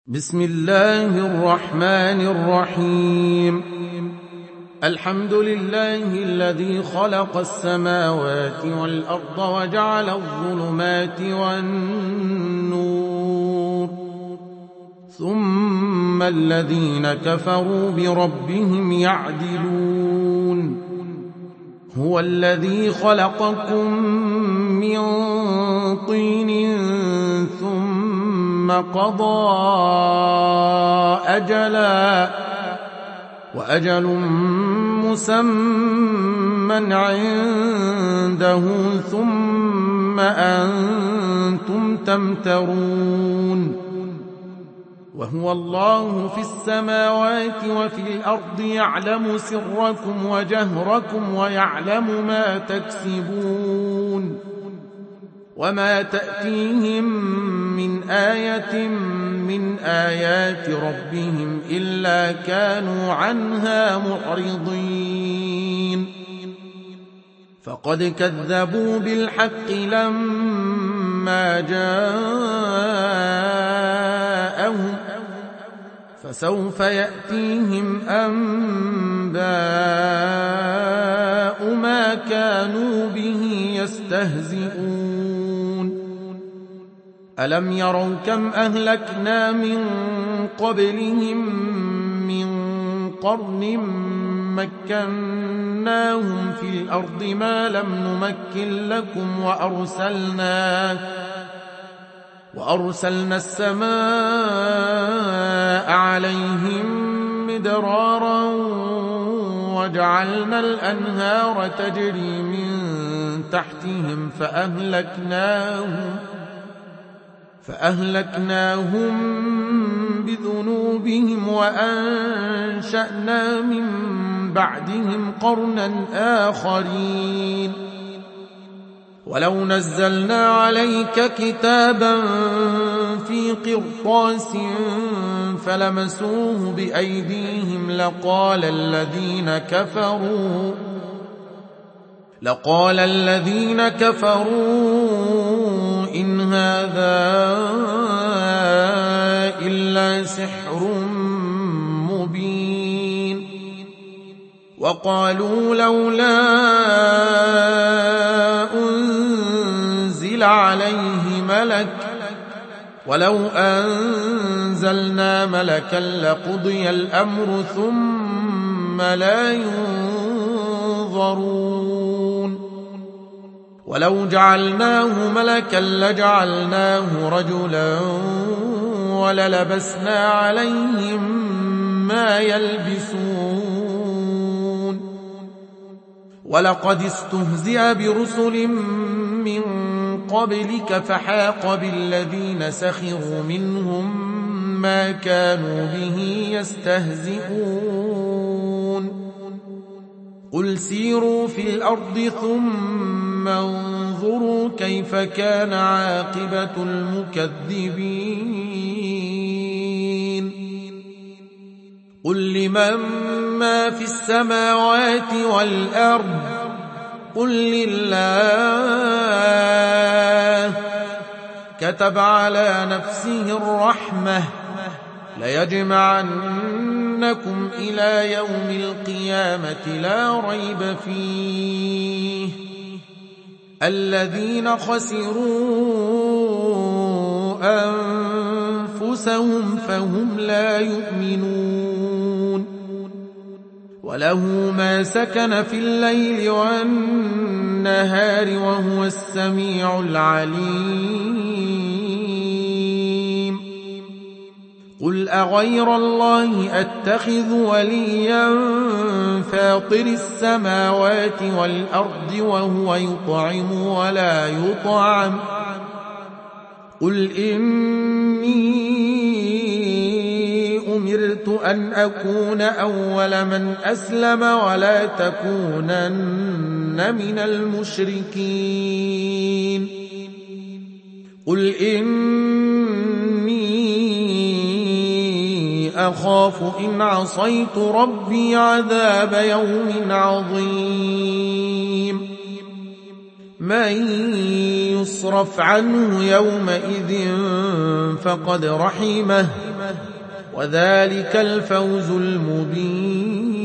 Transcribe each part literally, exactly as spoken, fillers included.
بسم الله الرحمن الرحيم. الحمد لله الذي خلق السماوات والأرض وجعل الظلمات والنور، ثم الذين كفروا بربهم يعدلون. هو الذي خلقكم من طين ثم قضى أجلا وأجل مسمى عنده ثم أنتم تمترون. وهو الله في السماوات وفي الأرض يعلم سركم وجهركم ويعلم ما تكسبون. وما تأتيهم من آية من آيات ربهم إلا كانوا عنها معرضين. فقد كذبوا بالحق لما جاءهم، فسوف يأتيهم أنباء ما كانوا به يستهزئون. ألم يروا كم أهلكنا من قبلهم من قرن مكناهم في الأرض ما لم نمكن لكم، وأرسلنا وأرسلنا السماء عليهم مدرارا وجعلنا الأنهار تجري من تحتهم فأهلكناهم فأهلكناهم بذنوبهم وأنشأنا من بعدهم قرنا آخرين. ولو نزلنا عليك كتابا في قرطاس فلمسوه بأيديهم لقال الذين كفروا لقال الذين كفروا إن هذا إلا سحر مبين. وقالوا لولا أنزل عليه ملك ولو أنزلنا ملكا لقضي الأمر ثم لا ينظرون. ولو جعلناه ملكا لجعلناه رجلا وللبسنا عليهم ما يلبسون. ولقد استهزئ برسل من قبلك فحاق بالذين سخروا منهم ما كانوا به يستهزئون. قل سيروا في الأرض ثم انظروا كيف كان عاقبة المكذبين. قل لمن ما في السماوات والأرض قل لله كتب على نفسه الرحمة ليجمعنكم إلى يوم القيامة لا ريب فيه الذين خسروا أنفسهم فهم لا يؤمنون. وله ما سكن في الليل والنهار وهو السميع العليم. قل أغير الله أتخذ وليا فاطر السماوات والأرض وهو يطعم ولا يطعم. قل إني أمرت أن أكون أول من أسلم ولا تكونن من المشركين. قل إني أخاف إن عصيت ربي عذاب يوم عظيم. من يصرف عنه يومئذ فقد رحمه وذلك الفوز المبين.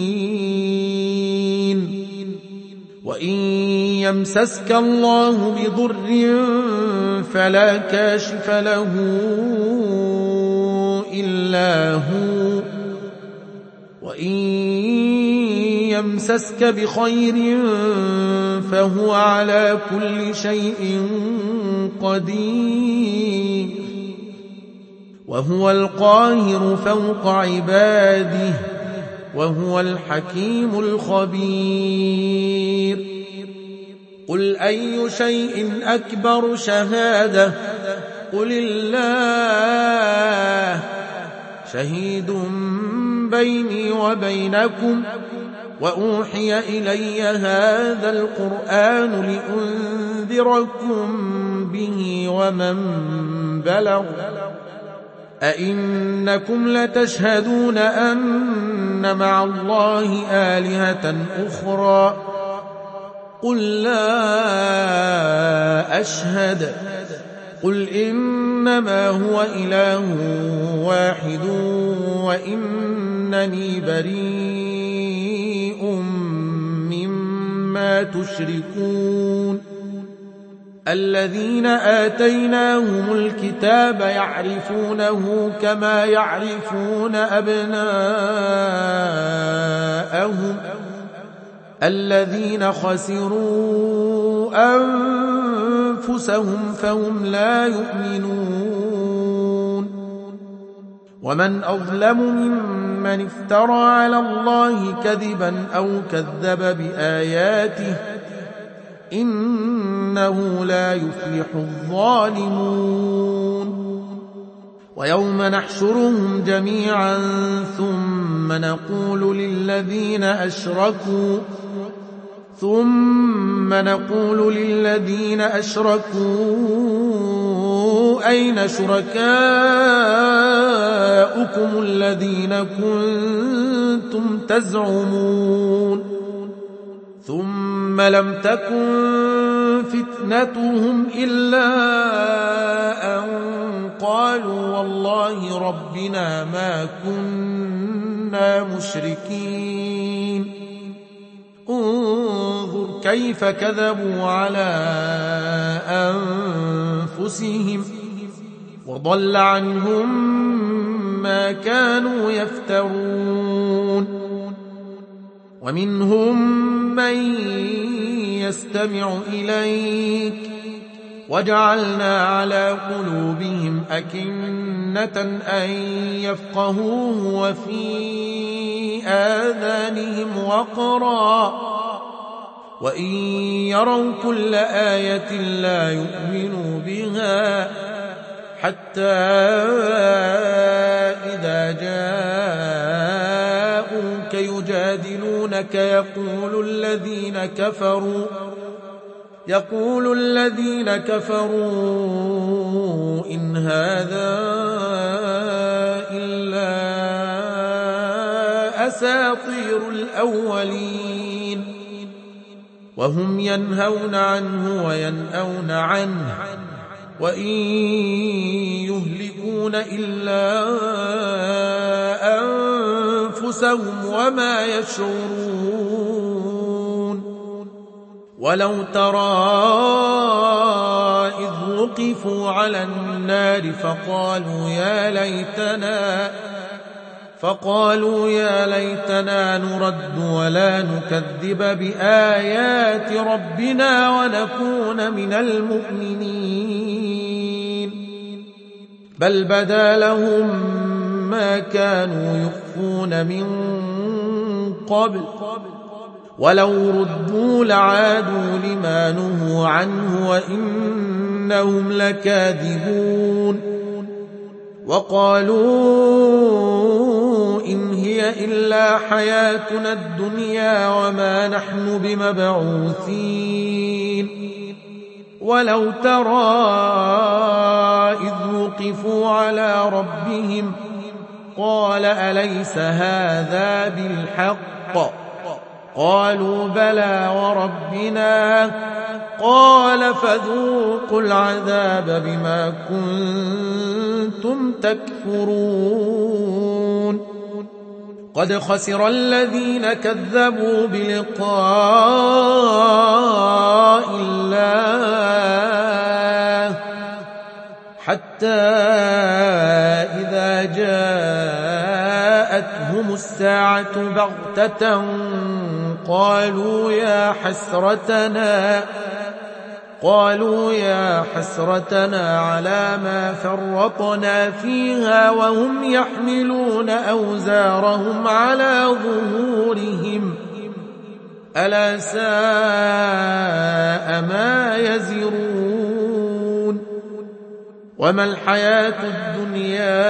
وإن يمسسك الله بضر فلا كاشف له إلا هو، وإن يمسسك بخير فهو على كل شيء قدير، وهو القاهر فوق عباده، وهو الحكيم الخبير. قل أي شيء أكبر شهادة؟ قل الله شهيد بيني وبينكم، وأوحي إلي هذا القرآن لأنذركم به ومن بلغ. أئنكم لتشهدون أن مع الله آلهة أخرى؟ قل لا أشهد. قل إنما هو إله واحد وإنني بريء مما تشركون. الذين آتيناهم الكتاب يعرفونه كما يعرفون أبناءهم، الذين خسروا أنفسهم فهم لا يؤمنون. ومن أظلم ممن افترى على الله كذبا أو كذب بآياته، إنه لا يفلح الظالمون. ويوم نحشرهم جميعا ثم نقول للذين أشركوا ثم نقول للذين أشركوا أين شركاؤكم الذين كنتم تزعمون؟ ثم لم تكن فتنتهم إلا أن قالوا والله ربنا ما كنا مشركين. انظر كيف كذبوا على أنفسهم، وضل عنهم ما كانوا يفترون. ومنهم من يستمع إليك وجعلنا على قلوبهم أكنة أن يفقهوه وفي آذانهم وقرا، وإن يروا كل آية لا يؤمنوا بها، حتى إذا جاءوك يجادلونك يقول الذين كفروا يقول الذين كفروا إن هذا إلا أساطير الأولين، وهم ينهون عنه وينأون عنه، وإن يهلكون إلا أنفسهم وما يشعرون. ولو ترى إذ وقفوا على النار فقالوا يا ليتنا فقالوا يا ليتنا نرد ولا نكذب بآيات ربنا ونكون من المؤمنين، بل بدا لهم ما كانوا يخفون من قبل، ولو ردوا لعادوا لما نهوا عنه وإنهم لكاذبون. وقالوا إن هي إلا حياتنا الدنيا وما نحن بمبعوثين. ولو ترى إذ وقفوا على ربهم قال أليس هذا بالحق؟ قالوا بلى وربنا قال فذوقوا العذاب بما كنتم تكفرون قد خسر الذين كذبوا بلقاء الله حتى إذا جاءتهم الساعة بغتة قالوا يا حسرتنا قالوا يا حسرتنا على ما فرطنا فيها وهم يحملون أوزارهم على ظهورهم ألا ساء ما يزرون وما الحياة الدنيا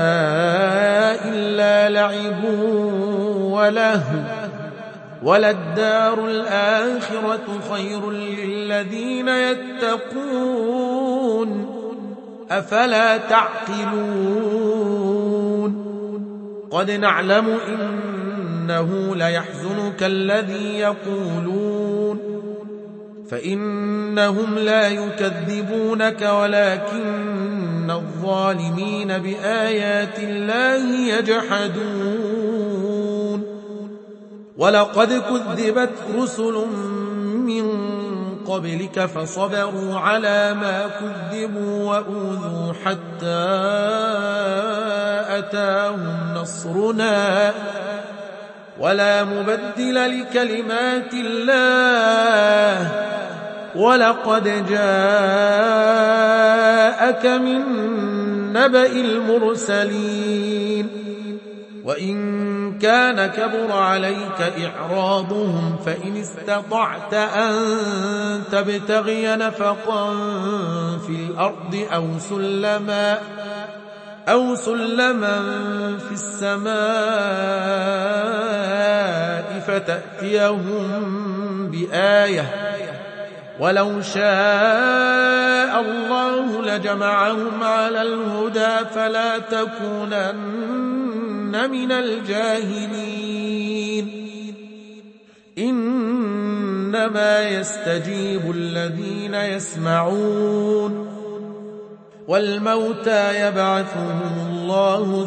إلا لعب ولهو وللدار الآخرة خير للذين يتقون أفلا تعقلون قد نعلم إنه ليحزنك الذي يقولون فإنهم لا يكذبونك ولكن الظالمين بآيات الله يجحدون ولقد كذبت رسل من قبلك فصبروا على ما كذبوا وأوذوا حتى أتاهم نصرنا ولا مبدل لكلمات الله ولقد جاءك من نبأ المرسلين وإن كان كبر عليك إعراضهم فإن استطعت أن تبتغي نفقا في الأرض أو سلما أو سلما في السماء فتأتيهم بآية ولو شاء الله لجمعهم على الهدى فلا تكونن من الجاهلين إنما يستجيب الذين يسمعون والموتى يبعثهم الله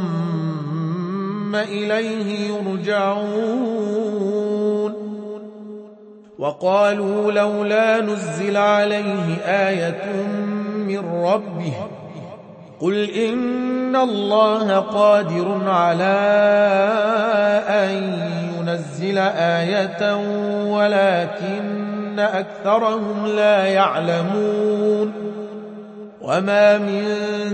ثم إليه يرجعون وقالوا لولا نزل عليه آية من ربه قل إن الله قادر على أن ينزل آية ولكن أكثرهم لا يعلمون وما من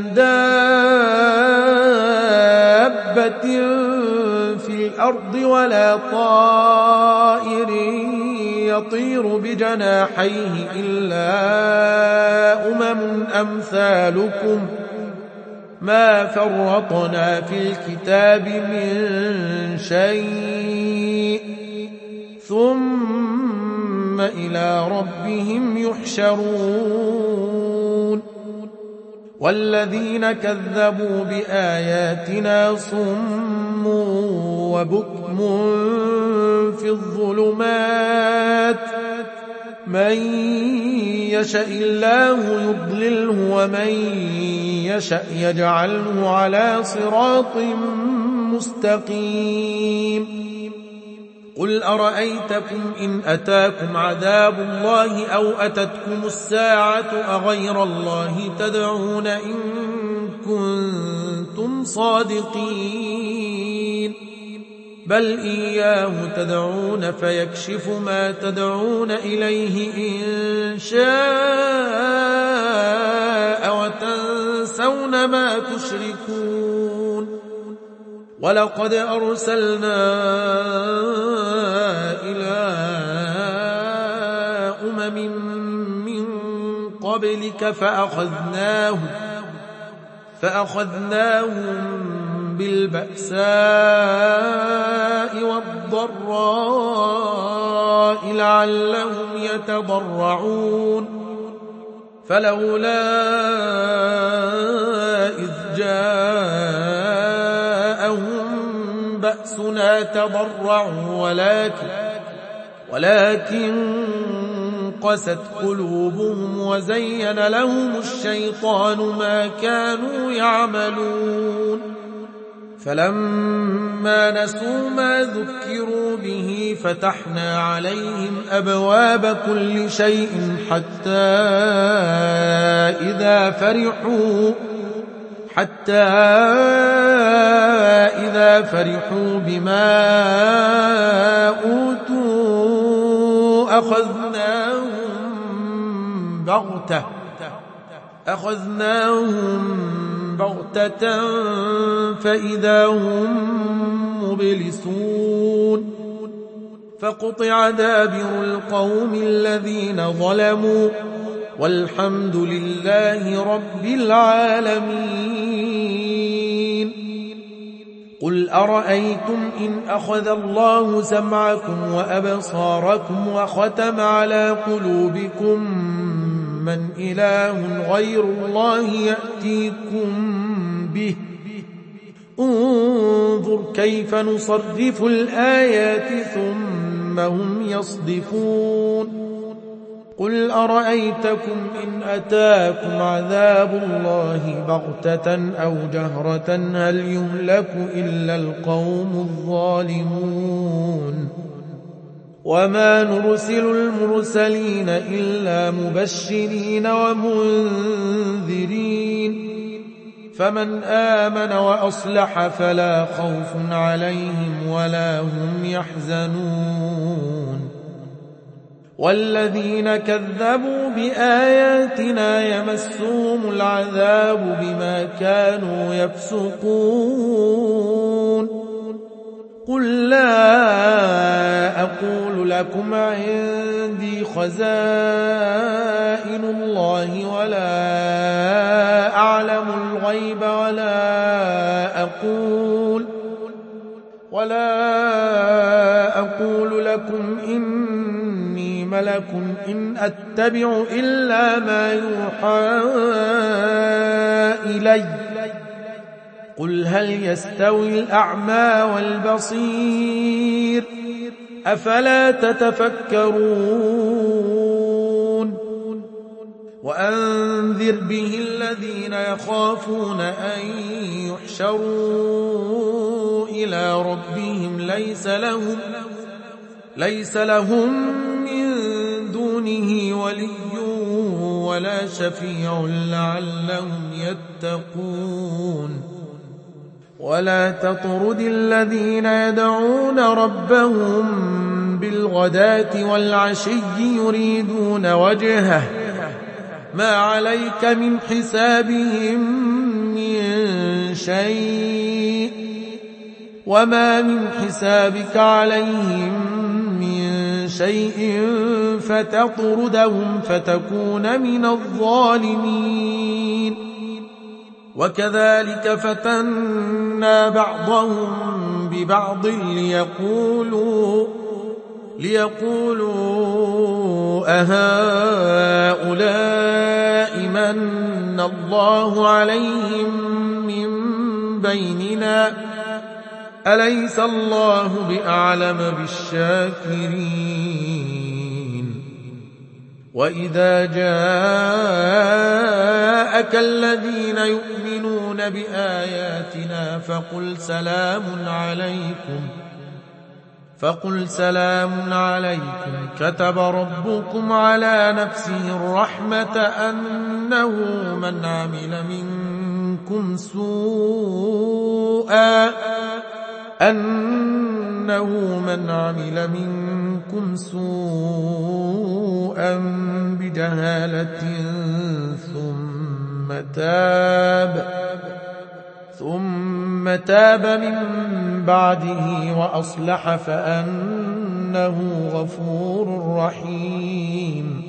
دابة في الأرض ولا طائر يطير بجناحيه إلا أمم أمثالكم ما فرطنا في الكتاب من شيء ثم إلى ربهم يحشرون والذين كذبوا بآياتنا صم وبكم في الظلمات من يشاء الله يضلله ومن يشاء يجعله على صراط مستقيم قل أرأيتكم إن أتاكم عذاب الله أو أتتكم الساعة أغير الله تدعون إن كنتم صادقين بل إياه تدعون فيكشف ما تدعون إليه إن شاء وتنسون ما تشركون ولقد أرسلنا إلى أمم من قبلك فأخذناهم فأخذناهم بالبأساء والضراء لعلهم يتضرعون فلولا إذ جاءهم بأسنا تضرعوا ولكن ولكن قست قلوبهم وزين لهم الشيطان ما كانوا يعملون فلما نسوا ما ذكروا به فتحنا عليهم أبواب كل شيء حتى إذا فرحوا حتى إذا فرحوا بما أوتوا أخذناهم بغتة أخذناهم بغتة فإذا هم مبلسون فقطع دابر القوم الذين ظلموا والحمد لله رب العالمين قل أرأيتم إن أخذ الله سمعكم وأبصاركم وختم على قلوبكم من إله غير الله يأتيكم به انظر كيف نصرف الآيات ثم هم يصدفون قل أرأيتكم إن أتاكم عذاب الله بغتة أو جهرة هل يهلك إلا القوم الظالمون وما نرسل المرسلين إلا مبشرين ومنذرين فمن آمن وأصلح فلا خوف عليهم ولا هم يحزنون والذين كذبوا بآياتنا يمسهم العذاب بما كانوا يفسقون قل لا أقول لكم عندي خزائن الله ولا أعلم الغيب ولا أقول ولا أقول لكم إني ملك إن أتبع إلا ما يوحى إلي قل هل يستوي الأعمى والبصير أفلا تتفكرون وأنذر به الذين يخافون أن يحشروا إلى ربهم ليس لهم ليس لهم من دونه ولي ولا شفيع لعلهم يتقون ولا تطرد الذين يدعون ربهم بالغداة والعشي يريدون وجهه ما عليك من حسابهم من شيء وما من حسابك عليهم من شيء فتطردهم فتكون من الظالمين وكذلك فتنا بعضهم ببعض ليقولوا ليقولوا أهؤلاء من الله عليهم من بيننا أليس الله بأعلم بالشاكرين وإذا جاءك الذين يؤمنون بآياتنا فقل سلام عليكم فقل سلام عليكم كتب ربكم على نفسه الرحمة أنه من عمل منكم سوءا أنه من عمل منكم سوءا بجهالة ثم تاب ثم تاب من بعده وأصلح فأنه غفور رحيم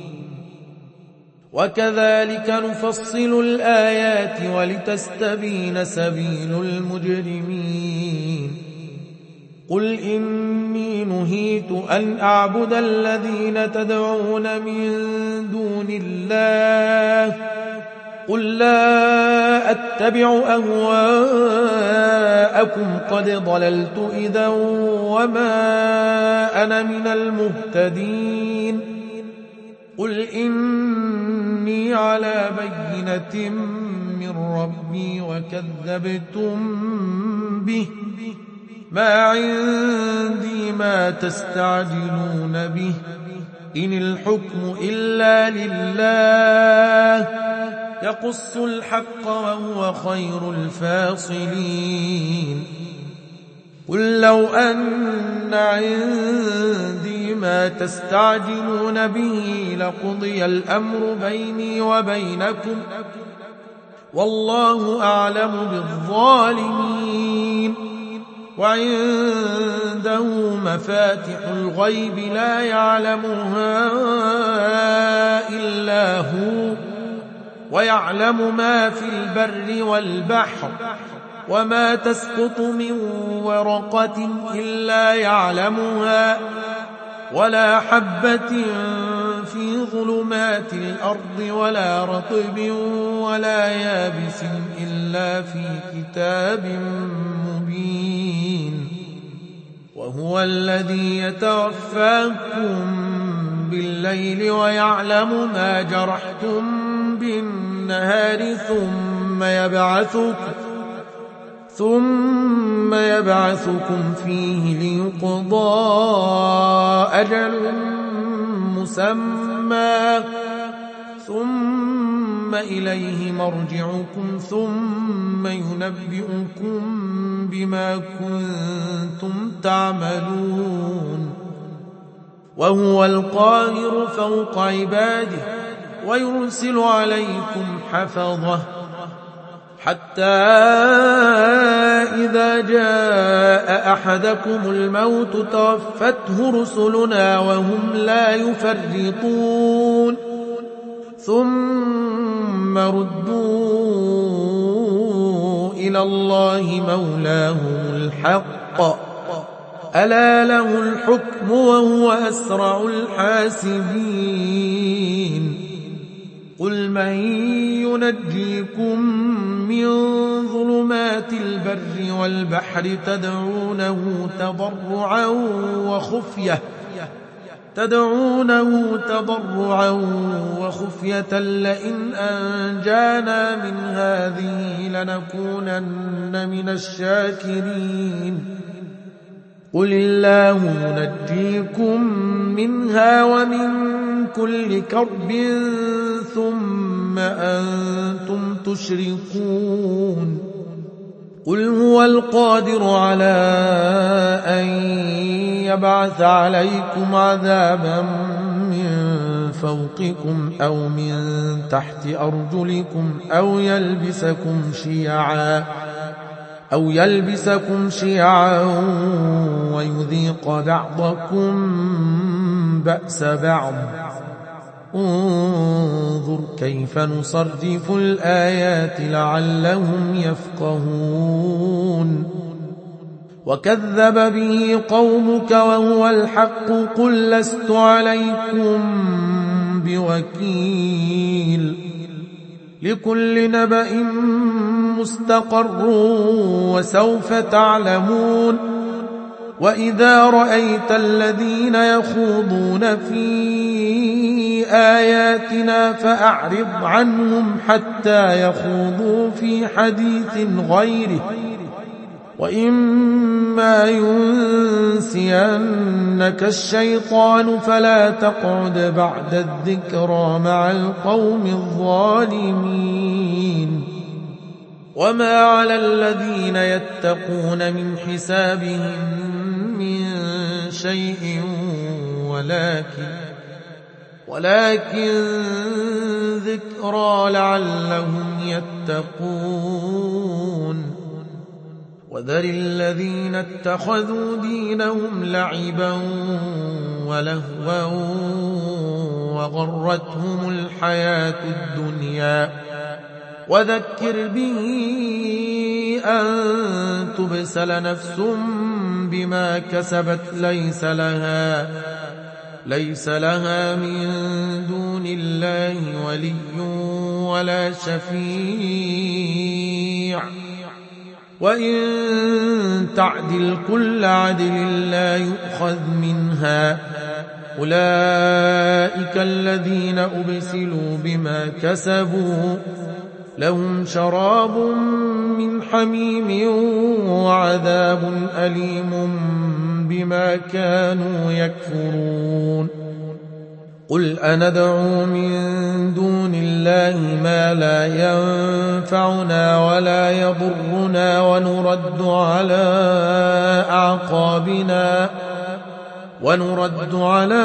وكذلك نفصل الآيات ولتستبين سبيل المجرمين قل إني نهيت أن أعبد الذين تدعون من دون الله قل لا أتبع أهواءكم قد ضللت إذا وما أنا من المهتدين قل إني على بينة من ربي وكذبتم به، ما عندي ما تستعجلون به، إن الحكم إلا لله يقص الحق وهو خير الفاصلين. قل لو أن عندي ما تستعجلون به لقضي الأمر بيني وبينكم والله أعلم بالظالمين. وعنده مفاتح الغيب لا يعلمها إلا هو، ويعلم ما في البر والبحر، وما تسقط من ورقة إلا يعلمها، ولا حبة في ظلمات الأرض ولا رطب ولا يابس إلا في كتاب مبين. وهو الذي يتوفاكم بالليل ويعلم ما جرحتم بالنهار ثم يبعثكم ثم يبعثكم فيه ليقضى أجل مسمى ثم إليه مرجعكم ثم ينبئكم بما كنتم تعملون. وهو القاهر فوق عباده ويرسل عليكم حفظه حتى إذا جاء أحدكم الموت توفته رسلنا وهم لا يفرطون، ثم ردوا إلى الله مولاهم الحق ألا له الحكم وهو أسرع الحاسبين. قل من ينجيكم من ظلمات البر والبحر تدعونه تضرعا وخفية تدعونه تضرعا وخفية لئن أنجانا من هذه لنكونن من الشاكرين. قل الله ينجيكم منها ومن كل كرب ثم أنتم تشركون. قل هو القادر على أن يبعث عليكم عذابا من فوقكم أو من تحت أرجلكم أو يلبسكم شيعا أو يلبسكم شيعا ويذيق بعضكم بأس بعض. انظر كيف نصرف الآيات لعلهم يفقهون. وكذب به قومك وهو الحق قل لست عليكم بوكيل. لكل نبأ مستقر وسوف تعلمون. وإذا رأيت الذين يخوضون في آياتنا فأعرض عنهم حتى يخوضوا في حديث غيره، وإما ينسينك الشيطان فلا تقعد بعد الذكرى مع القوم الظالمين. وما على الذين يتقون من حسابهم من شيء ولكن ولكن ذكرى لعلهم يتقون. وذر الذين اتخذوا دينهم لعبا ولهوا وغرتهم الحياة الدنيا وذكر به أن تبسل نفس بما كسبت ليس لها ليس لها من دون الله ولي ولا شفيع، وإن تعدل كل عدل لا يؤخذ منها أولئك الذين أبسلوا بما كسبوا لهم شراب من حميم وعذاب أليم بما كانوا يكفرون قل أندعو من دون الله ما لا ينفعنا ولا يضرنا ونرد على أعقابنا ونرد على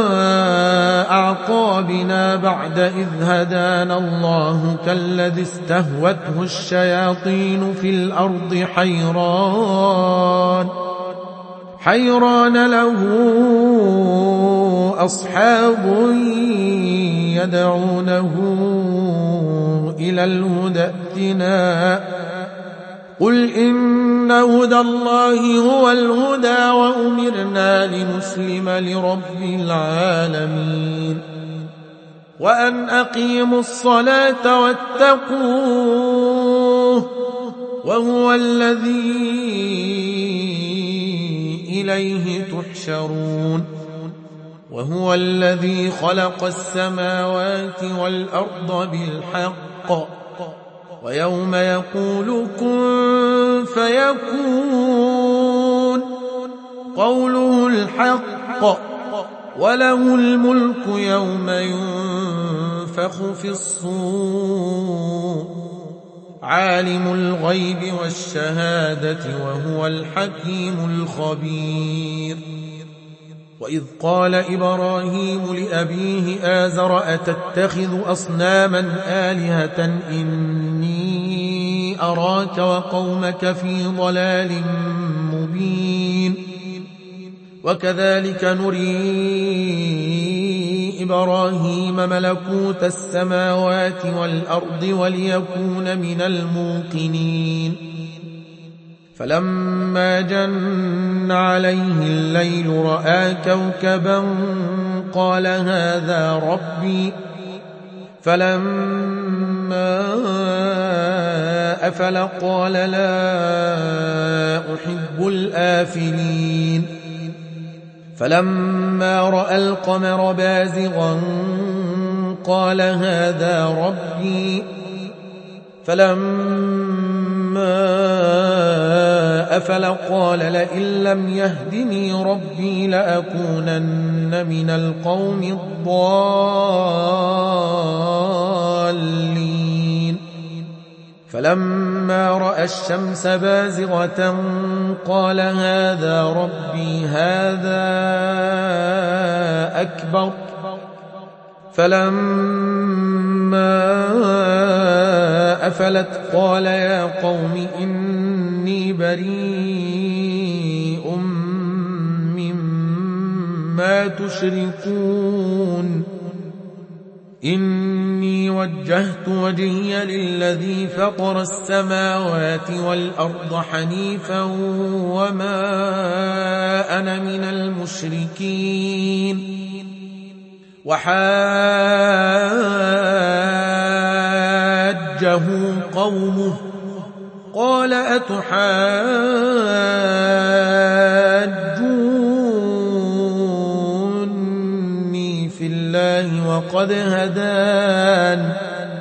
أعقابنا بعد إذ هدانا الله كالذي استهوته الشياطين في الأرض حيران حيران له أصحاب يدعونه إلى الهدى ائتنا قل إن هدى الله هو الهدى وأمرنا لنسلم لرب العالمين وأن أقيموا الصلاة واتقوه وهو الذي إليه تحشرون وهو الذي خلق السماوات والأرض بالحق ويوم يقول كن فيكون قوله الحق وله الملك يوم ينفخ في الصور عالم الغيب والشهادة وهو الحكيم الخبير وإذ قال إبراهيم لأبيه آزر أتتخذ أصناما آلهة إني أراك وقومك في ضلال مبين وكذلك نري إبراهيم ملكوت السماوات والأرض وليكون من الموقنين فلما جن عليه الليل رأى كوكبا قال هذا ربي فلما أفل قال لا أحب الآفلين فلما رأى القمر بازغا قال هذا ربي فلما أفل قال لئن لم يهدني ربي لأكونن من القوم الضالين فلما رأى الشمس بازغة قال هذا ربي هذا أكبر فلما أفلت قال يا قوم إني بريء مما تشركون إني وجهت وجهي للذي فطر السماوات والأرض حنيفا وما أنا من المشركين وحاجه قومه قال أتحاجوني في الله وقد هدان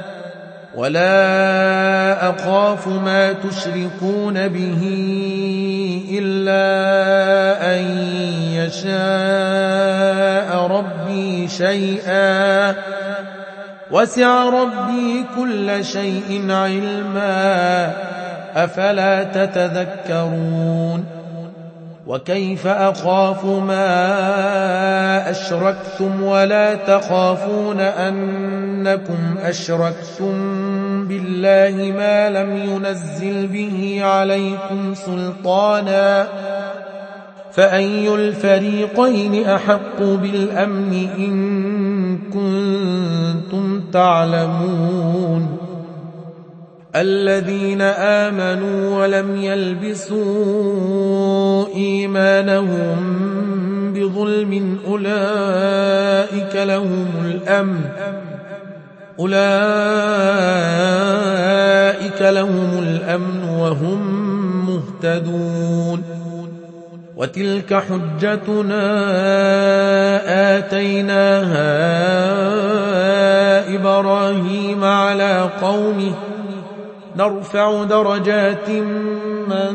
ولا أخاف ما تشركون به إلا أن يشاء ربي شيئا وسع ربي كل شيء علما أفلا تتذكرون وكيف أخاف ما أشركتم ولا تخافون أنكم أشركتم بالله ما لم ينزل به عليكم سلطانا فأي الفريقين أحق بالأمن إن كنتم تعلمون الذين آمنوا ولم يلبسوا إيمانهم بظلم أولئك لهم الأمن أولئك لهم الأمن وهم مهتدون وتلك حجتنا آتيناها إبراهيم على قومه نرفع درجات من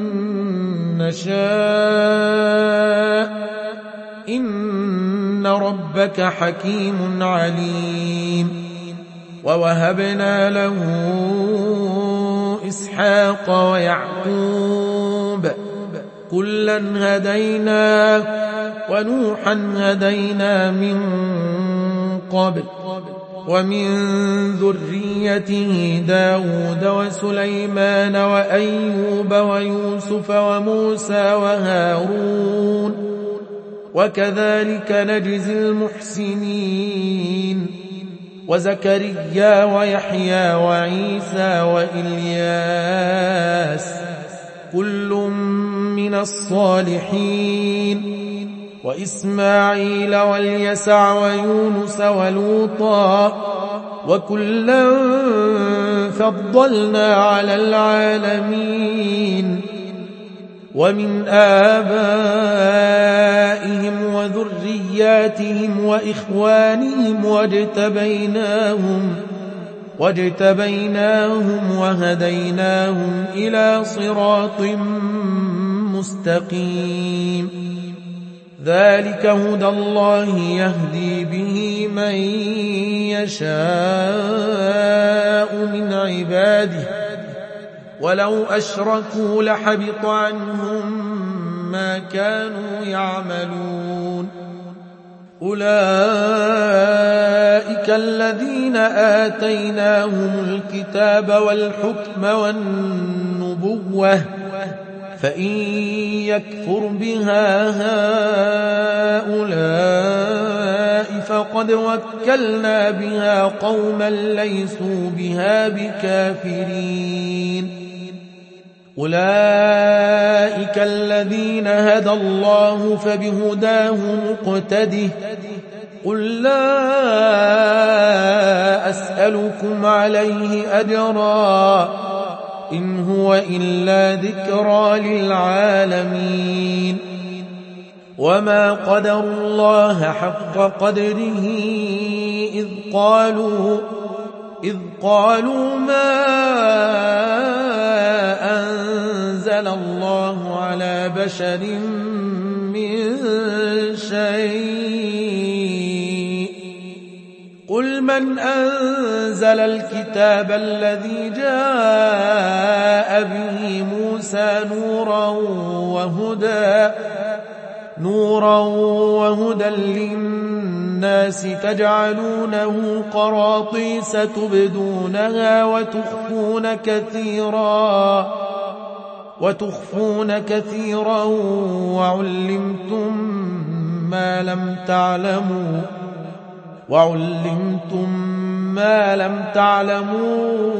نشاء إن ربك حكيم عليم. ووهبنا له إسحاق ويعقوب كلا هدينا ونوحا هدينا من قبل ومن ذريته داود وسليمان وأيوب ويوسف وموسى وهارون وكذلك نجزي المحسنين وزكريا ويحيى وعيسى وإلياس كل من الصالحين وإسماعيل واليسع ويونس ولوطا وكلا فضلنا على العالمين ومن آبائهم وذرياتهم وإخوانهم واجتبيناهم واجتبيناهم وهديناهم إلى صراط مستقيم ذلك هدى الله يهدي به من يشاء من عباده ولو أشركوا لحبط عنهم ما كانوا يعملون. أولئك الذين آتيناهم الكتاب والحكم والنبوة فإن يكفر بها هؤلاء فقد وكلنا بها قوما ليسوا بها بكافرين. أولئك الذين هدى الله فبهداه مقتده قل لا أسألكم عليه أجرا إن هو إلا ذكرى للعالمين. وما قدروا الله حق قدره إذ قالوا إذ قالوا ما أنزل الله على بشر من شيء قل من أنزل الكتاب الذي جاء به موسى نورا وهدى نورا وهدى للناس تجعلونه قراطيس تبدونها وتخفون كثيرا وتخفون كثيرا وعلمتم ما لم تعلموا وعلمتم ما لم تعلموا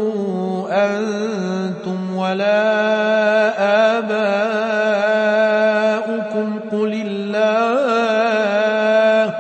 أنتم ولا آباؤكم قل الله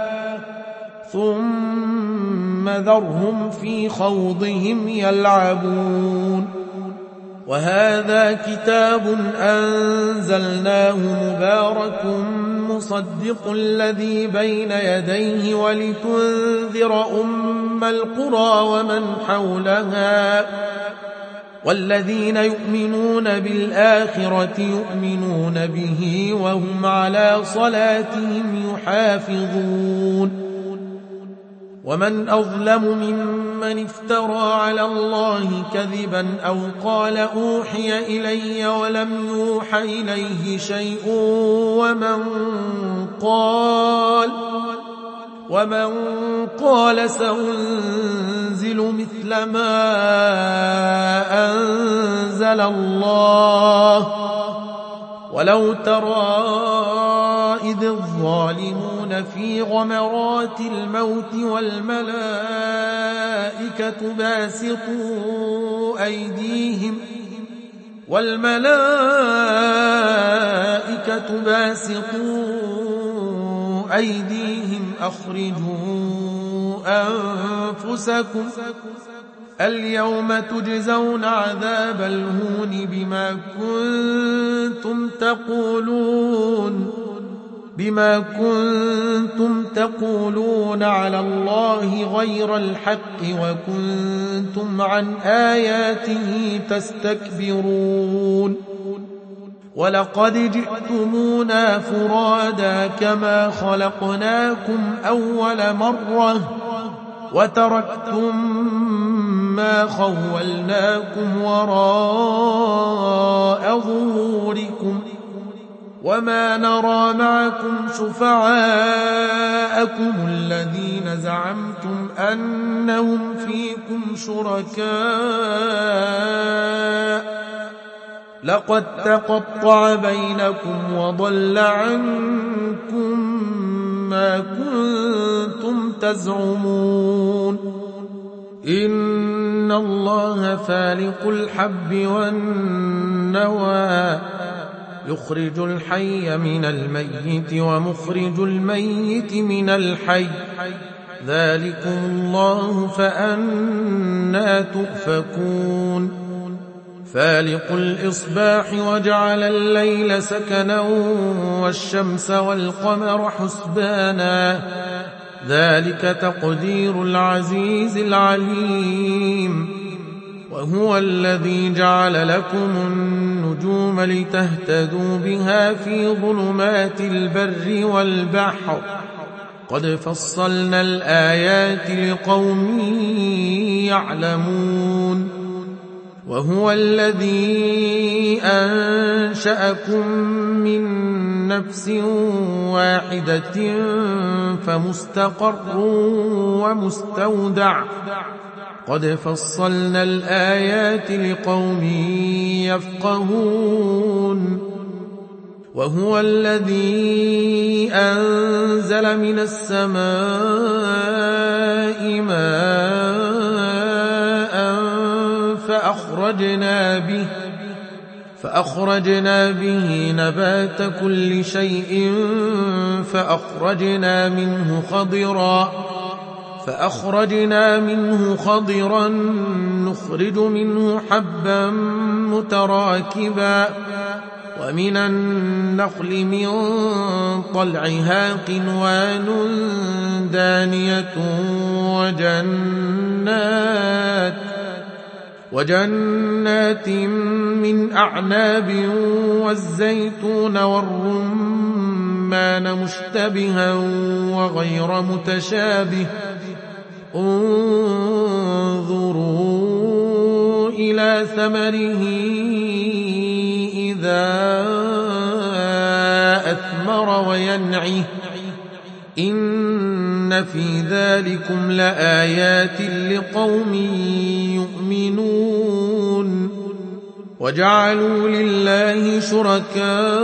ثم ذرهم في خوضهم يلعبون. وهذا كتاب أنزلناه مبارك مصدق الذي بين يديه ولتنذر أم القرى ومن حولها والذين يؤمنون بالآخرة يؤمنون به وهم على صلاتهم يحافظون. ومن أظلم ممن افترى على الله كذبا أو قال أوحي إلي ولم يوح إليه شيء ومن قال ومن قال سأنزل مثل ما أنزل الله ولو ترى إذ الظالمون في غمرات الموت والملائكة باسطوا أيديهم والملائكة باسطوا أيديهم أخرجوا أنفسكم اليوم تجزون عذاب الهون بما كنتم كنتم تقولون بما كنتم تقولون على الله غير الحق وكنتم عن آياته تستكبرون ولقد جئتمونا فرادا كما خلقناكم أول مرة وتركتم ما خولناكم وراء ظهوركم وما نرى معكم شفعاءكم الذين زعمتم أنهم فيكم شركاء لقد تقطع بينكم وضل عنكم ما كنتم تزعمون إن الله فالق الحب والنوى يخرج الحي من الميت ومخرج الميت من الحي ذلكم الله فأنى تؤفكون فالق الإصباح وجعل الليل سكنا والشمس والقمر حسبانا ذلك تقدير العزيز العليم وهو الذي جعل لكم النجوم لتهتدوا بها في ظلمات البر والبحر قد فصلنا الآيات لقوم يعلمون وهو الذي أنشأكم من نفس واحدة فمستقر ومستودع قد فصلنا الآيات لقوم يفقهون وهو الذي أنزل من السماء ماء فأخرجنا به فأخرجنا به نبات كل شيء فأخرجنا منه خضرا فأخرجنا منه خضرا نخرج منه حبا متراكبا ومن النخل من طلعها قنوان دانية وجنات وجنات من أعناب والزيتون والرمان مشتبها وغير متشابه انظروا إلى ثمره إذا أثمر وينعه إن في ذلكم لآيات لقوم يؤمنون وجعلوا لله شركاء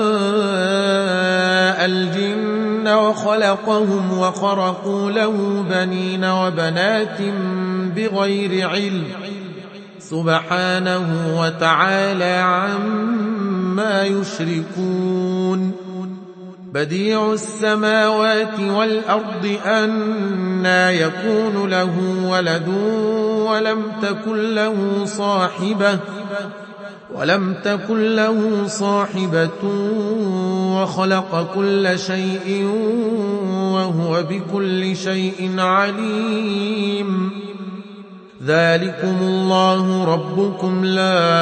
الجن وخلقهم وخرقوا له بنين وبنات بغير علم سبحانه وتعالى عما يشركون بديع السماوات والأرض أنى يكون له ولد ولم تكن له صاحبة ولم تكن له صاحبة وخلق كل شيء وهو بكل شيء عليم ذلكم الله ربكم لا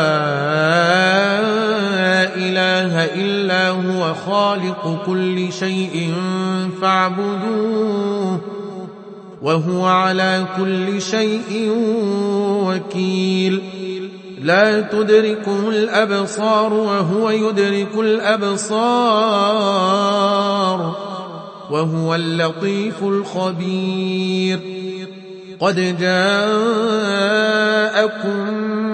إله إلا هو خالق كل شيء فاعبدوه وهو على كل شيء وكيل لا تدركه الأبصار وهو يدرك الأبصار وهو اللطيف الخبير قد جاءكم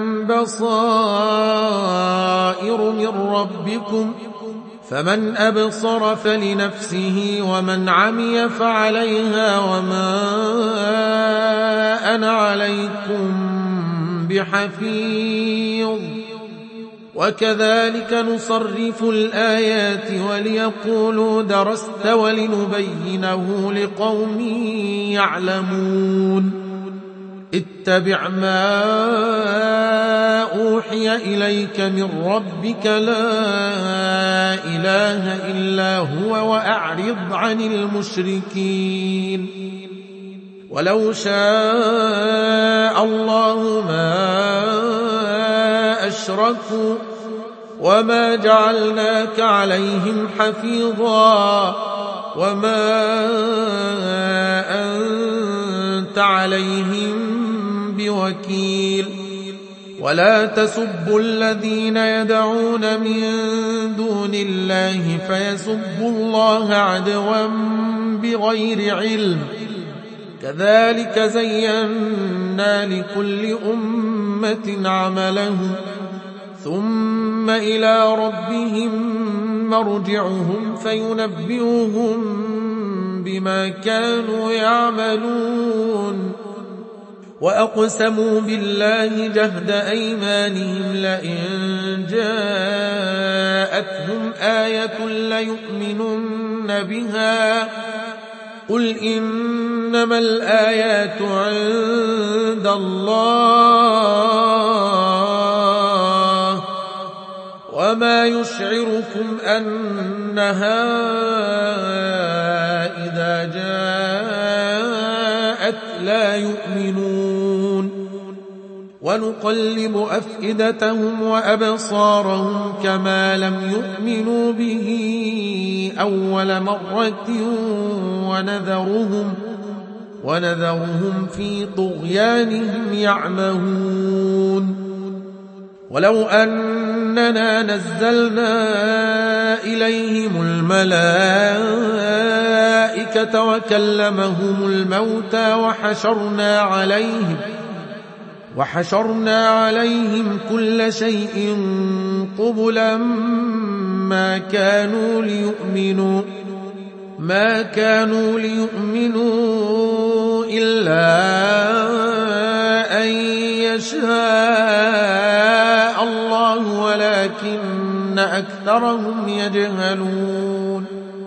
بصائر من ربكم فمن أبصر فلنفسه ومن عمي فعليها وما أنا عليكم بحفيظ وكذلك نصرف الآيات وليقولوا درست ولنبينه لقوم يعلمون اتبع ما أوحي إليك من ربك لا إله إلا هو وأعرض عن المشركين ولو شاء الله ما أشركوا وما جعلناك عليهم حفيظا وما أنت عليهم بوكيل ولا تسبوا الذين يدعون من دون الله فيسبوا الله عدوا بغير علم كذلك زينا لكل أمة عملهم ثم إلى ربهم مرجعهم فينبئهم بما كانوا يعملون وأقسموا بالله جهد أيمانهم لئن جاءتهم آية ليؤمنن بها قل إنما الآيات عند الله وما يشعركم أنها إذا جاءت لا يؤمنون ونقلب أفئدتهم وأبصارهم كما لم يؤمنوا به أول مرة ونذرهم, ونذرهم في طغيانهم يعمهون ولو أننا نزلنا إليهم الملائكة وكلمهم الموتى وحشرنا عليهم وحشرنا عليهم كل شيء قبلا ما كانوا ليؤمنوا ما كانوا ليؤمنوا إلا أن يشاء الله ولكن أكثرهم يجهلون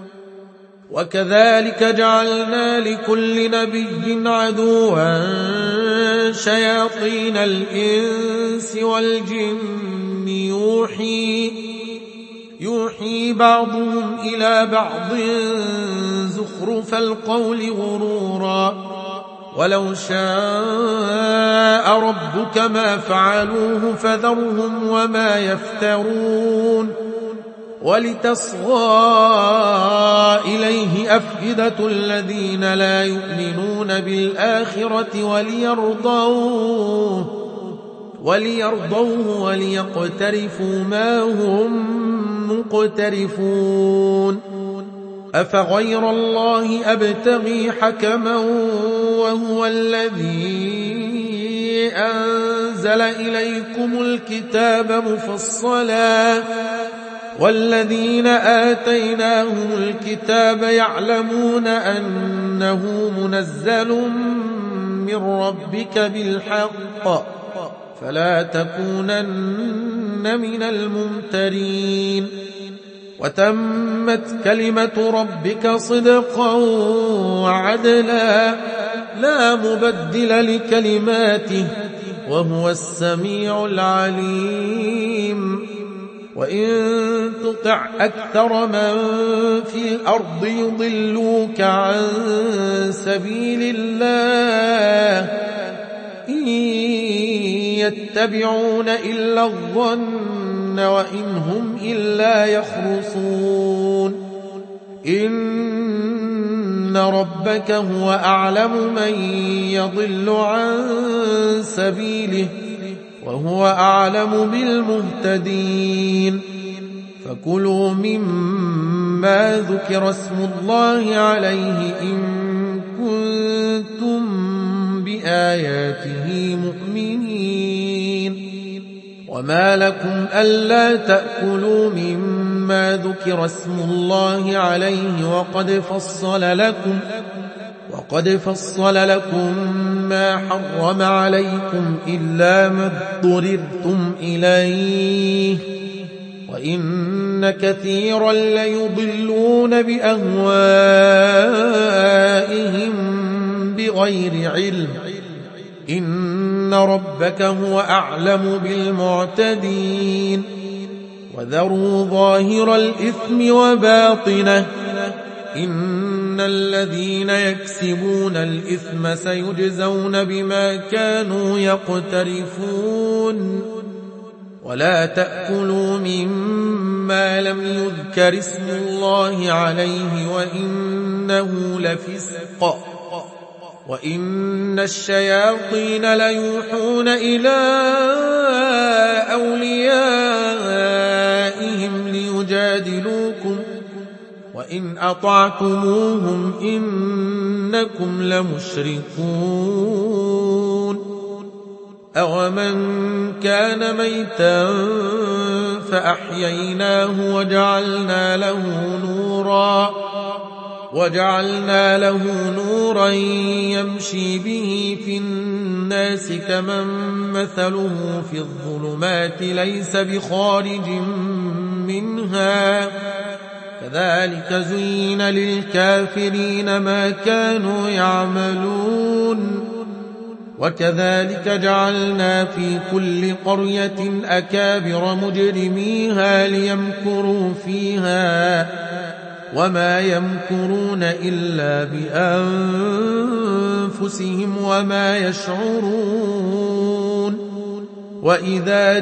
وكذلك جعلنا لكل نبي عدوا شياطين الإنس والجن يوحي يوحي بعضهم إلى بعض زخرف القول غرورا ولو شاء ربك ما فعلوه فذرهم وما يفترون ولتصغى إليه أفئدة الذين لا يؤمنون بالآخرة وليرضوه وليرضوه وليقترفوا ما هم مقترفون أفغير الله أبتغي حكما وهو الذي أنزل إليكم الكتاب مفصلا والذين آتيناهم الكتاب يعلمون أنه منزل من ربك بالحق فلا تكونن من الممترين وتمت كلمة ربك صدقا وعدلا لا مبدل لكلماته وهو السميع العليم وإن تطع أكثر من في الأرض يضلوك عن سبيل الله إن يتبعون إلا الظن وإن هم إلا يخرصون إن ربك هو أعلم من يضل عن سبيله وهو أعلم بالمهتدين فكلوا مما ذكر اسم الله عليه إن كنتم بآياته مؤمنين وما لكم ألا تأكلوا مما ذكر اسم الله عليه وقد فصل لكم وقد فصل لكم ما حرم عليكم إلا ما اضطررتم إليه وإن كثيرا ليضلون بأهوائهم بغير علم إن ربك هو أعلم بالمعتدين وذروا ظاهر الإثم وباطنه إن الذين يكسبون الإثم سيجزون بما كانوا يقترفون ولا تأكلوا مما لم يذكر اسم الله عليه وإنه لفسق وإن الشياطين ليوحون إلى أوليائهم ليجادلوكم وإن أطعتموهم إنكم لمشركون أومن كان ميتا فأحييناه وجعلنا له نورا وجعلنا له نورا يمشي به في الناس كمن مثله في الظلمات ليس بخارج منها كذلك زين للكافرين ما كانوا يعملون وكذلك جعلنا في كل قرية أكابر مجرميها ليمكروا فيها وما يمكرون إلا بأنفسهم وما يشعرون وإذا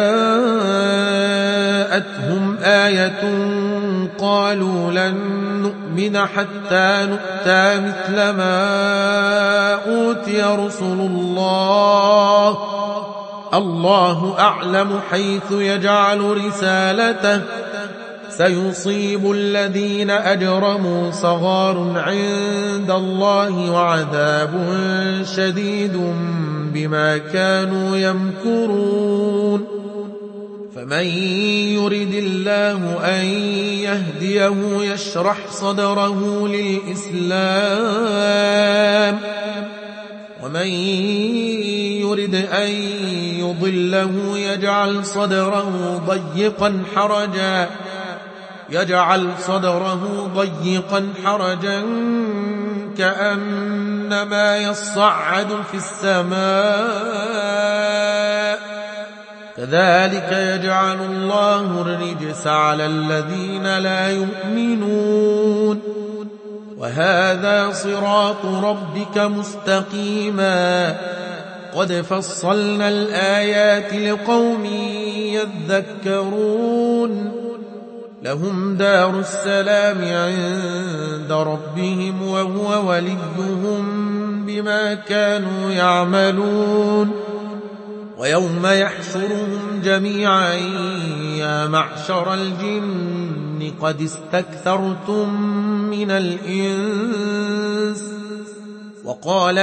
جاءتهم آية قالوا لن نؤمن حتى نؤتى مثل ما أوتي رسل الله الله أعلم حيث يجعل رسالته سيصيب الذين أجرموا صغار عند الله وعذاب شديد بما كانوا يمكرون فمن يرد الله أن يهديه يشرح صدره للإسلام ومن يرد أن يضله يجعل صدره ضيقا حرجا يجعل صدره ضيقا حرجا كأنما يصعد في السماء كذلك يجعل الله الرجس على الذين لا يؤمنون وهذا صراط ربك مستقيما قد فصلنا الآيات لقوم يذكرون لهم دار السلام عند ربهم وهو وليهم بما كانوا يعملون ويوم يحشرهم جميعا يا معشر الجن قد استكثرتم من الإنس وقال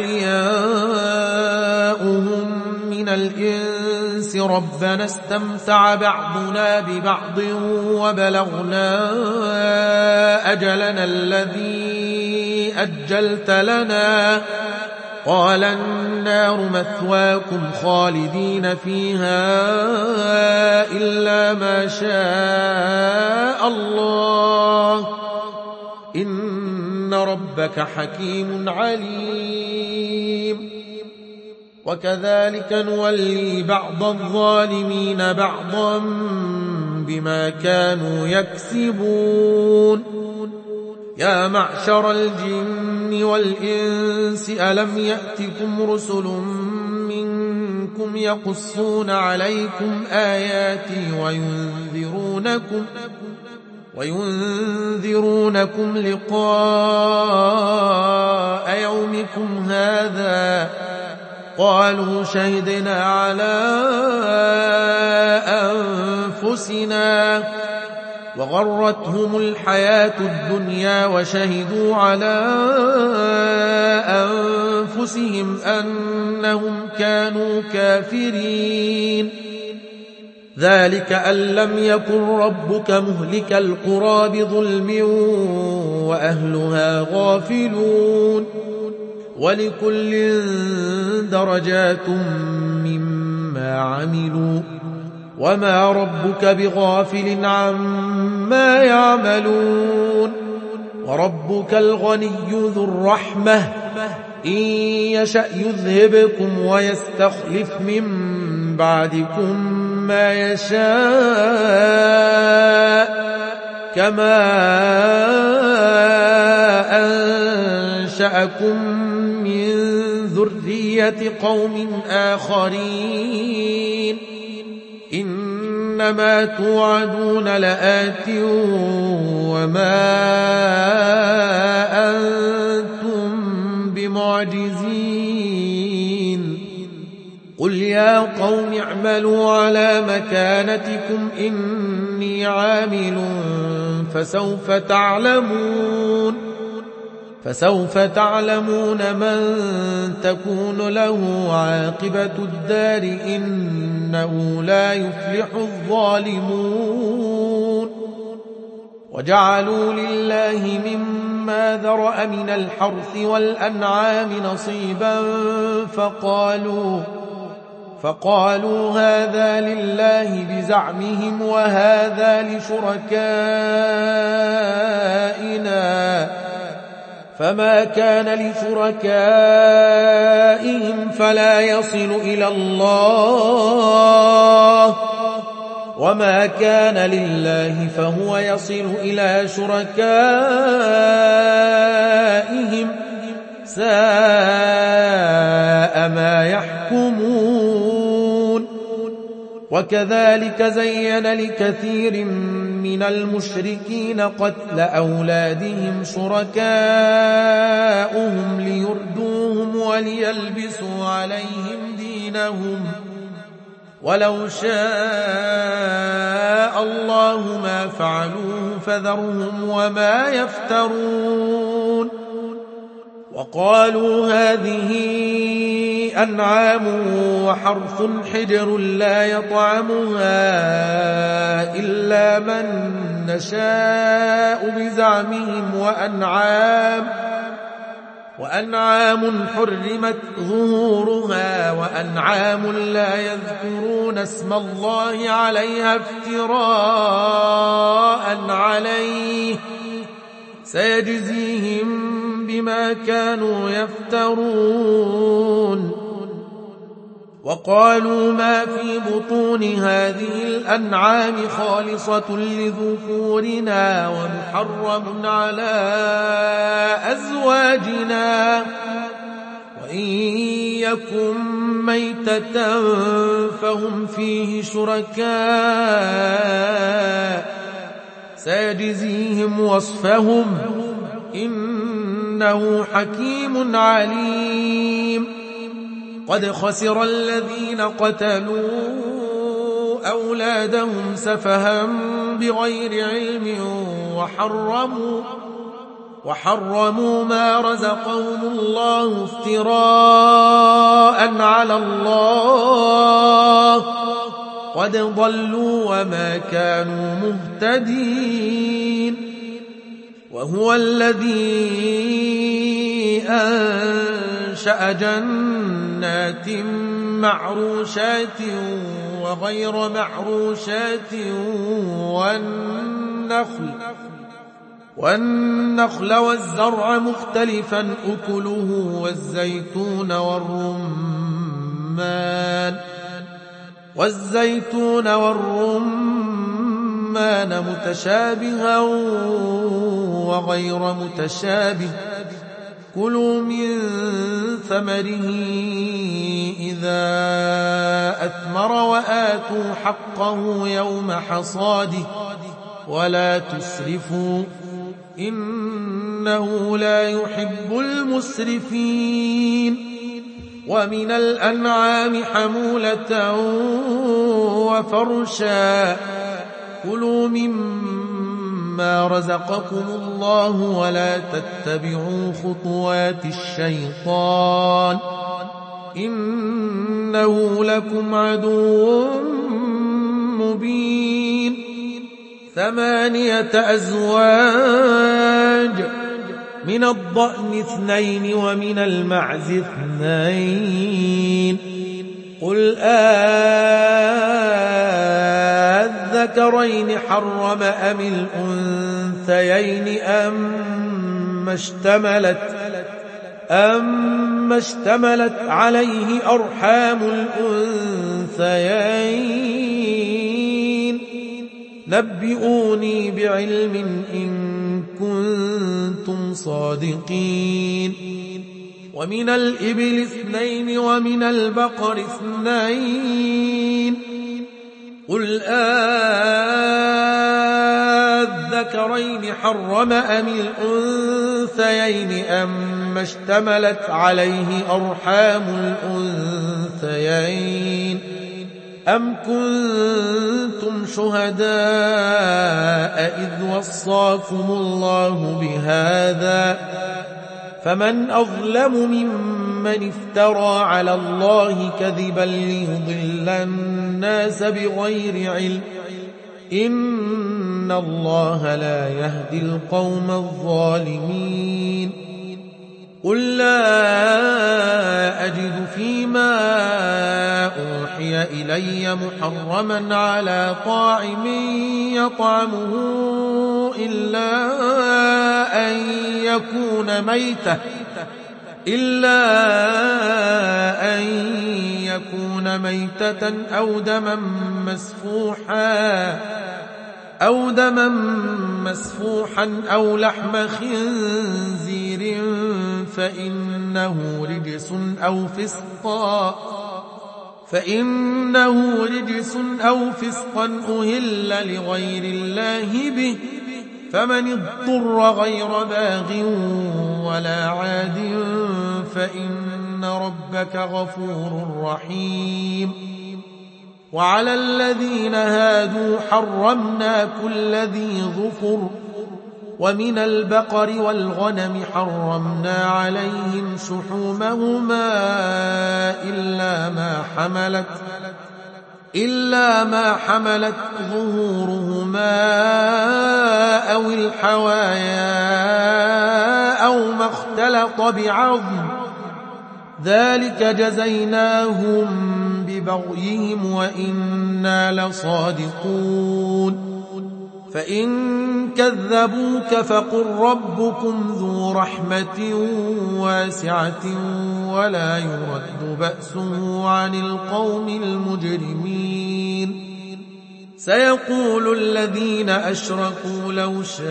أولياؤهم من الإنس ربنا استمتع بعضنا ببعض وبلغنا أجلنا الذي أجلت لنا قال النار مثواكم خالدين فيها إلا ما شاء الله إن ربك حكيم عليم وكذلك نولي بعض الظالمين بعضا بما كانوا يكسبون يا معشر الجن والإنس ألم يأتكم رسل منكم يقصون عليكم آياتي وينذرونكم وينذرونكم لقاء يومكم هذا قالوا شهدنا على أنفسنا وغرتهم الحياة الدنيا وشهدوا على أنفسهم أنهم كانوا كافرين ذلك أن لم يكن ربك مهلك القرى بظلم وأهلها غافلون ولكل درجات مما عملوا وما ربك بغافل عما يعملون وربك الغني ذو الرحمة إن يشأ يذهبكم ويستخلف من بعدكم ما يشاء كما أنشأكم من ذرية قوم آخرين إنما توعدون لآت وما أنتم بمعجزين قل يا قوم اعملوا على مكانتكم إني عامل فسوف تعلمون فسوف تعلمون من تكون له عاقبة الدار إنه لا يفلح الظالمون وجعلوا لله مما ذرأ من الحرث والأنعام نصيبا فقالوا فقالوا هذا لله بزعمهم وهذا لشركائنا فما كان لشركائهم فلا يصل إلى الله وما كان لله فهو يصل إلى شركائهم ساء ما يحكمون وكذلك زين لكثير من المشركين قتل أولادهم شركاؤهم ليردوهم وليلبسوا عليهم دينهم ولو شاء الله ما فعلوه فذرهم وما يفترون وقالوا هذه أنعام وحرث حجر لا يطعمها إلا من نشاء بزعمهم وأنعام وأنعام حرمت ظهورها وأنعام لا يذكرون اسم الله عليها افتراء عليه سيجزيهم بما كانوا يفترون وقالوا ما في بطون هذه الأنعام خالصة لذكورنا ومحرم على أزواجنا وإن يكن ميتة فهم فيه شركاء سيجزيهم وصفهم إنه حكيم عليم قد خسر الذين قتلوا أولادهم سفها بغير علم وحرموا وحرموا ما رزقهم الله افتراء على الله قد ضلوا وما كانوا مهتدين وهو الذي أنشأ جنات معروشات وغير معروشات والنخل والنخل والزرع مختلفا أكله والزيتون والرمان والزيتون والرمان متشابها وغير متشابه كلوا من ثمره إذا أثمر وآتوا حقه يوم حصاده ولا تسرفوا إنه لا يحب المسرفين ومن الأنعام حمولة وفرشا كلوا مما رزقكم الله ولا تتبعوا خطوات الشيطان إنه لكم عدو مبين ثمانية أزواج من الضأن اثنين ومن المعز اثنين قل أذكرين حرم أم الأنثيين أما اشتملت أما اشتملت عليه أرحام الأنثيين نبئوني بعلم إن كنتم صادقين ومن الإبل اثنين ومن البقر اثنين قل أذكرين حرم أم الأنثيين أما اشتملت عليه أرحام الأنثيين أم كنتم شهداء إذ وصاكم الله بهذا فمن أظلم ممن افترى على الله كذبا ليضل الناس بغير علم إن الله لا يهدي القوم الظالمين قل لا أجد فيما أوحي إلي محرما على طاعم يطعمه إلا أن يكون ميتة إلا أن يكون ميتة أو دما مسفوحا أو دما مسفوحا أو لحم خنزير فإنه رجس أو فسقا فإنه رجس أو فسقا أهل لغير الله به فمن اضطر غير باغ ولا عاد فإن ربك غفور رحيم وعلى الذين هادوا حرمنا كل ذي ظفر ومن البقر والغنم حرمنا عليهم شحومهما إلا ما حملت إلا ما حملت ظهورهما أو الحوايا أو ما اختلط بعظم ذلك جزيناهم ببغيهم وإنا لصادقون فإن كذبوك فقل ربكم ذو رحمة واسعة ولا يرد بأسه عن القوم المجرمين سيقول الذين أشركوا لو شاء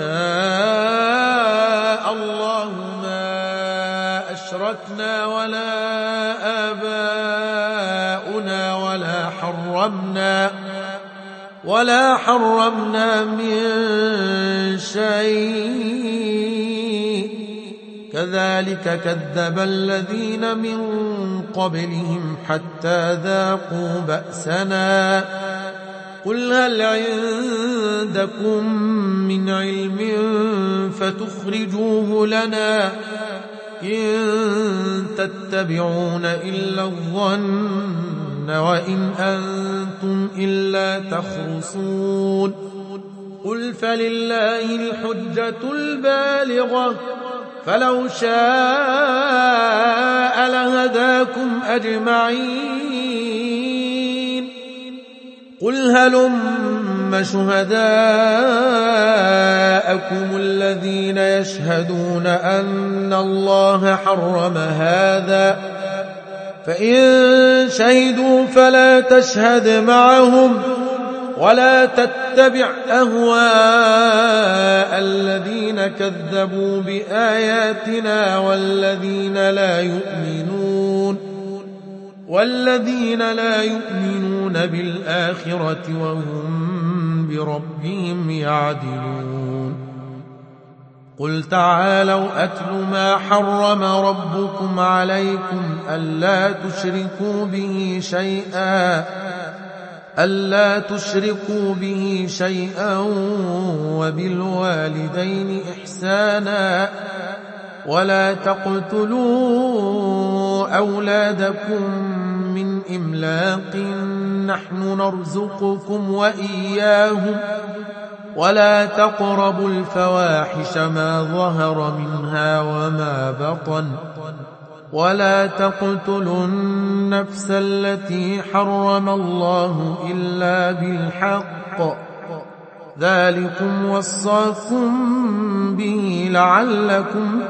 الله ما أشركنا ولا آباؤنا ولا حرمنا ولا حرمنا من شيء كذلك كذب الذين من قبلهم حتى ذاقوا بأسنا قل هل عندكم من علم فتخرجوه لنا إن تتبعون إلا الظن وإن أنتم إلا تخرصون قل فلله الحجة البالغة فلو شاء لهداكم أجمعين قل هلم شهداءكم الذين يشهدون أن الله حرم هذا فإن شهدوا فلا تشهد معهم ولا تتبع أهواء الذين كذبوا بآياتنا والذين لا يؤمنون والذين لا يؤمنون بالآخرة وهم بربهم يعدلون قل تعالوا أتل ما حرم ربكم عليكم ألا تشركوا به شيئا ألا تشركوا به شيئا وبالوالدين إحسانا ولا تقتلوا أولادكم من إملاق نحن نرزقكم وإياهم ولا تقربوا الفواحش ما ظهر منها وما بطن ولا تقتلوا النفس التي حرم الله إلا بالحق ذلكم وصاكم به لعلكم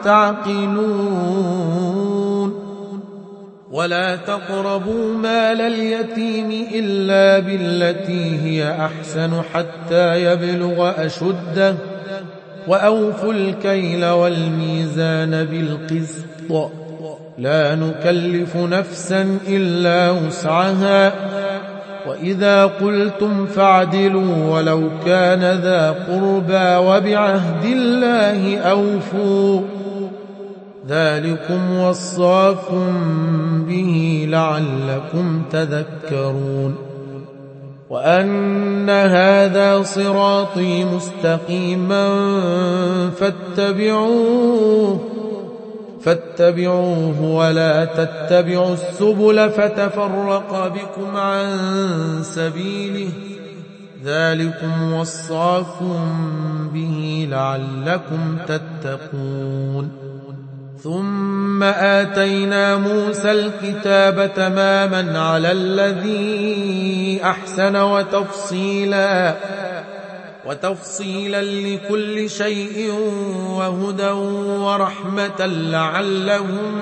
تعقلون ولا تقربوا مال اليتيم إلا بالتي هي أحسن حتى يبلغ أشده وأوفوا الكيل والميزان بالقسط لا نكلف نفسا إلا وسعها وإذا قلتم فاعدلوا ولو كان ذا قربى وبعهد الله أوفوا ذلكم وصاكم به لعلكم تذكرون وأن هذا صراطي مستقيما فاتبعوه فاتبعوه ولا تتبعوا السبل فتفرق بكم عن سبيله ذلكم وصاكم به لعلكم تتقون ثم آتينا موسى الكتاب تماما على الذي أحسن وتفصيلا وتفصيلا لكل شيء وهدى ورحمة لعلهم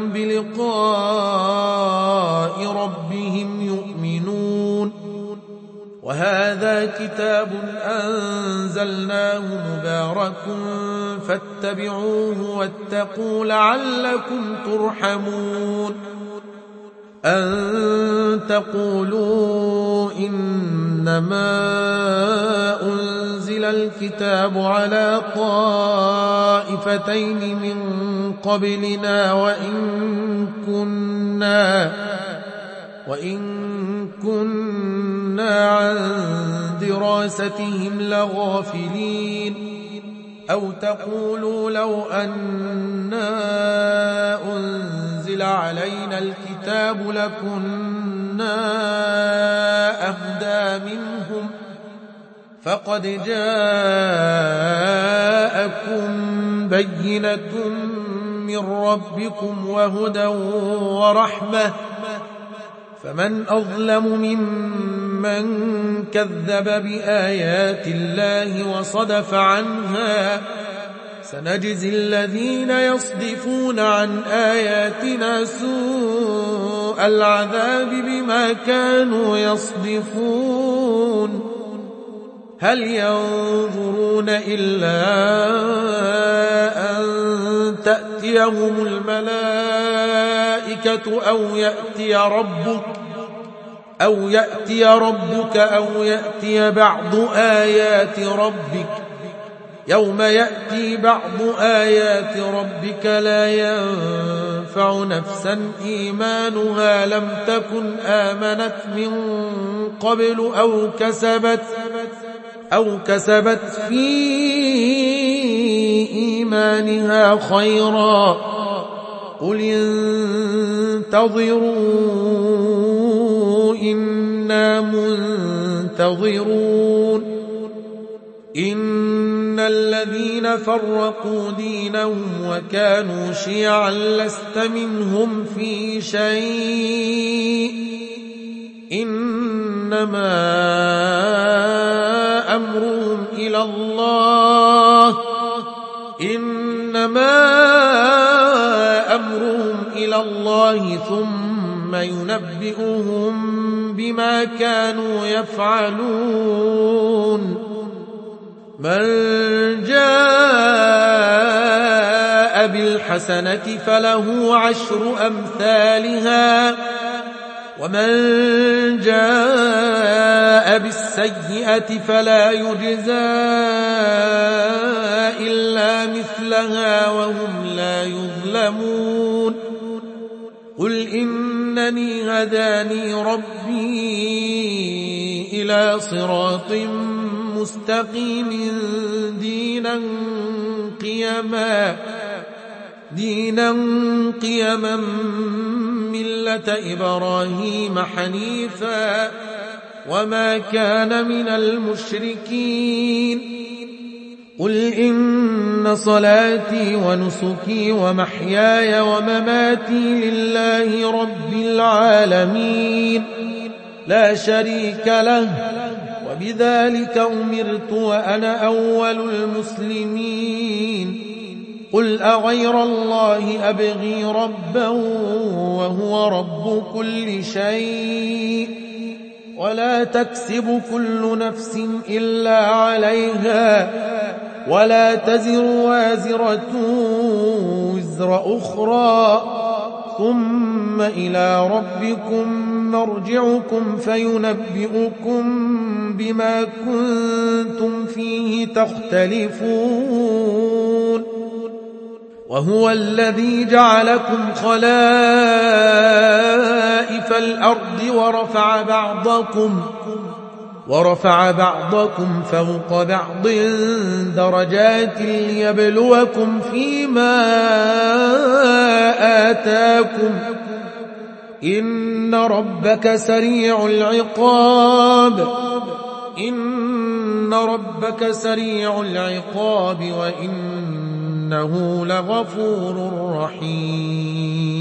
بلقاء ربهم يؤمنون وهذا كتاب أنزلناه مبارك فاتبعوه واتقوا لعلكم ترحمون أن تقولوا إنما أنزل الكتاب على طائفتين من قبلنا وإن كنا وإن كنا عن دراستهم لغافلين أو تقولوا لو أنا أنزل علينا الكتاب لكنا أهدى منهم فقد جاءكم بينة من ربكم وهدى ورحمة فمن أظلم ممن كذب بآيات الله وصدف عنها سنجزي الذين يصدفون عن آياتنا سوء العذاب بما كانوا يصدفون هل ينظرون إلا أن تأتيهم الملائكة أو يأتي ربك أو يأتي ربك أو يأتي بعض آيات ربك يوم يأتي بعض آيات ربك لا ينفع نفسا إيمانها لم تكن آمنت من قبل أو كسبت أو كسبت في إيمانها خيرا قل انتظروا إنا منتظرون إن الذين فرقوا دينهم وكانوا شيعا لست منهم في شيء إنما أمرهم إلى الله إنما أمرهم إلى الله ثم ينبئهم بما كانوا يفعلون من جاء بالحسنة فله عشر أمثالها ومن جاء بالسيئة فلا يجزى إلا مثلها وهم لا يظلمون قل إنني هداني ربي إلى صراط مستقيم دينا قيما دينا قيما ملة إبراهيم حنيفا وما كان من المشركين قل إن صلاتي ونسكي ومحياي ومماتي لله رب العالمين لا شريك له وبذلك أمرت وأنا أول المسلمين قل أغير الله أبغي ربا وهو رب كل شيء ولا تكسب كل نفس إلا عليها ولا تزر وازرة وزر أخرى ثم إلى ربكم مرجعكم فينبئكم بما كنتم فيه تختلفون وهو الذي جعلكم خلائف الأرض ورفع بعضكم ورفع بعضكم فوق بعض درجات ليبلوكم فيما آتاكم إن ربك سريع العقاب إن ربك سريع العقاب وإنه لغفور رحيم